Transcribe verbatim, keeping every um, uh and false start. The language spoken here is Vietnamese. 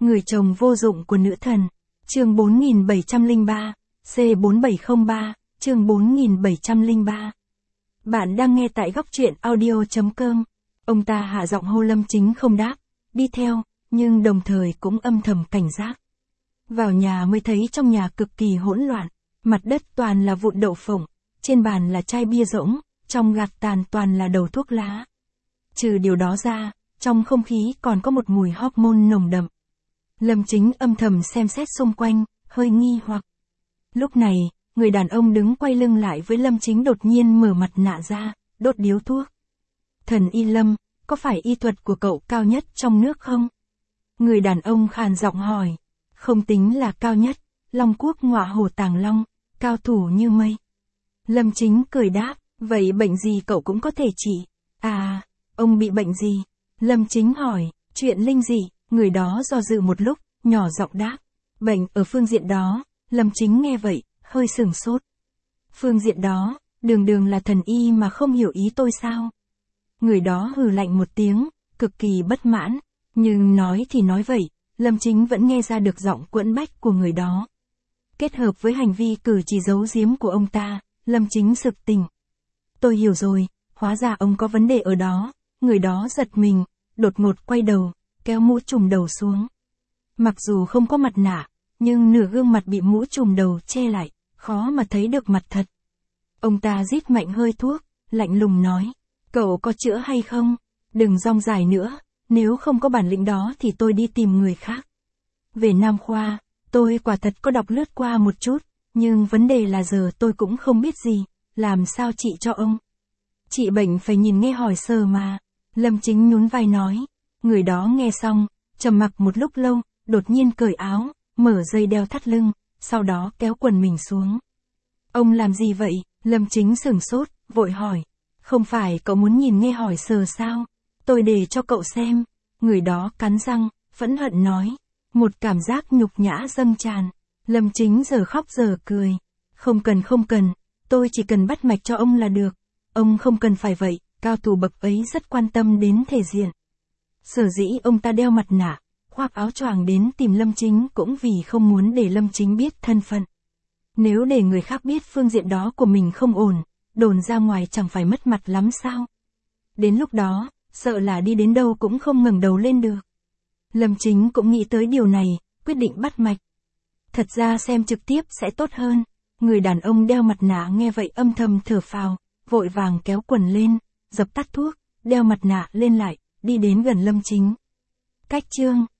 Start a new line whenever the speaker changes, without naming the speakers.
Người chồng vô dụng của nữ thần. Chương bốn nghìn bảy trăm lẻ ba, C bốn bảy không ba, chương bốn nghìn bảy trăm lẻ ba. Bạn đang nghe tại góc truyện audio.com. Ông ta hạ giọng hô Lâm Chính không đáp, đi theo, nhưng đồng thời cũng âm thầm cảnh giác. Vào nhà mới thấy trong nhà cực kỳ hỗn loạn, mặt đất toàn là vụn đậu phộng, trên bàn là chai bia rỗng, trong gạt tàn toàn là đầu thuốc lá. Trừ điều đó ra, trong không khí còn có một mùi hormone nồng đậm. Lâm Chính âm thầm xem xét xung quanh, hơi nghi hoặc. Lúc này, người đàn ông đứng quay lưng lại với Lâm Chính đột nhiên mở mặt nạ ra, đốt điếu thuốc. Thần y Lâm, có phải y thuật của cậu cao nhất trong nước không? Người đàn ông khàn giọng hỏi. Không tính là cao nhất, Long Quốc ngọa hổ tàng long, cao thủ như mây. Lâm Chính cười đáp, vậy bệnh gì cậu cũng có thể trị. À, ông bị bệnh gì? Lâm Chính hỏi, chuyện linh dị. Người đó do dự một lúc, nhỏ giọng đáp. Bệnh ở phương diện đó. Lâm Chính nghe vậy, hơi sửng sốt. Phương diện đó, đường đường là thần y mà không hiểu ý tôi sao? Người đó hừ lạnh một tiếng, cực kỳ bất mãn. Nhưng nói thì nói vậy, Lâm Chính vẫn nghe ra được giọng quẫn bách của người đó. Kết hợp với hành vi cử chỉ giấu giếm của ông ta, Lâm Chính sực tỉnh. Tôi hiểu rồi, hóa ra ông có vấn đề ở đó. Người đó giật mình, đột ngột quay đầu, kéo mũ trùm đầu xuống. Mặc dù không có mặt nạ, nhưng nửa gương mặt bị mũ trùm đầu che lại, khó mà thấy được mặt thật. Ông ta rít mạnh hơi thuốc, lạnh lùng nói, cậu có chữa hay không? Đừng rong dài nữa, nếu không có bản lĩnh đó thì tôi đi tìm người khác. Về Nam Khoa, tôi quả thật có đọc lướt qua một chút, nhưng vấn đề là giờ tôi cũng không biết gì, làm sao trị cho ông? Trị bệnh phải nhìn nghe hỏi sờ mà. Lâm Chính nhún vai nói. Người đó nghe xong, trầm mặc một lúc lâu, đột nhiên cởi áo, mở dây đeo thắt lưng, sau đó kéo quần mình xuống. Ông làm gì vậy? Lâm Chính sửng sốt, vội hỏi. Không phải cậu muốn nhìn nghe hỏi sờ sao? Tôi để cho cậu xem. Người đó cắn răng, phẫn hận nói. Một cảm giác nhục nhã dâng tràn. Lâm Chính giờ khóc giờ cười. Không cần không cần, tôi chỉ cần bắt mạch cho ông là được. Ông không cần phải vậy, cao thủ bậc ấy rất quan tâm đến thể diện. Sở dĩ ông ta đeo mặt nạ, khoác áo choàng đến tìm Lâm Chính cũng vì không muốn để Lâm Chính biết thân phận. Nếu để người khác biết phương diện đó của mình không ổn, đồn ra ngoài chẳng phải mất mặt lắm sao? Đến lúc đó, sợ là đi đến đâu cũng không ngẩng đầu lên được. Lâm Chính cũng nghĩ tới điều này, quyết định bắt mạch. Thật ra xem trực tiếp sẽ tốt hơn. Người đàn ông đeo mặt nạ nghe vậy âm thầm thở phào, vội vàng kéo quần lên, dập tắt thuốc, đeo mặt nạ lên lại, đi đến gần Lâm Chính. Cách chương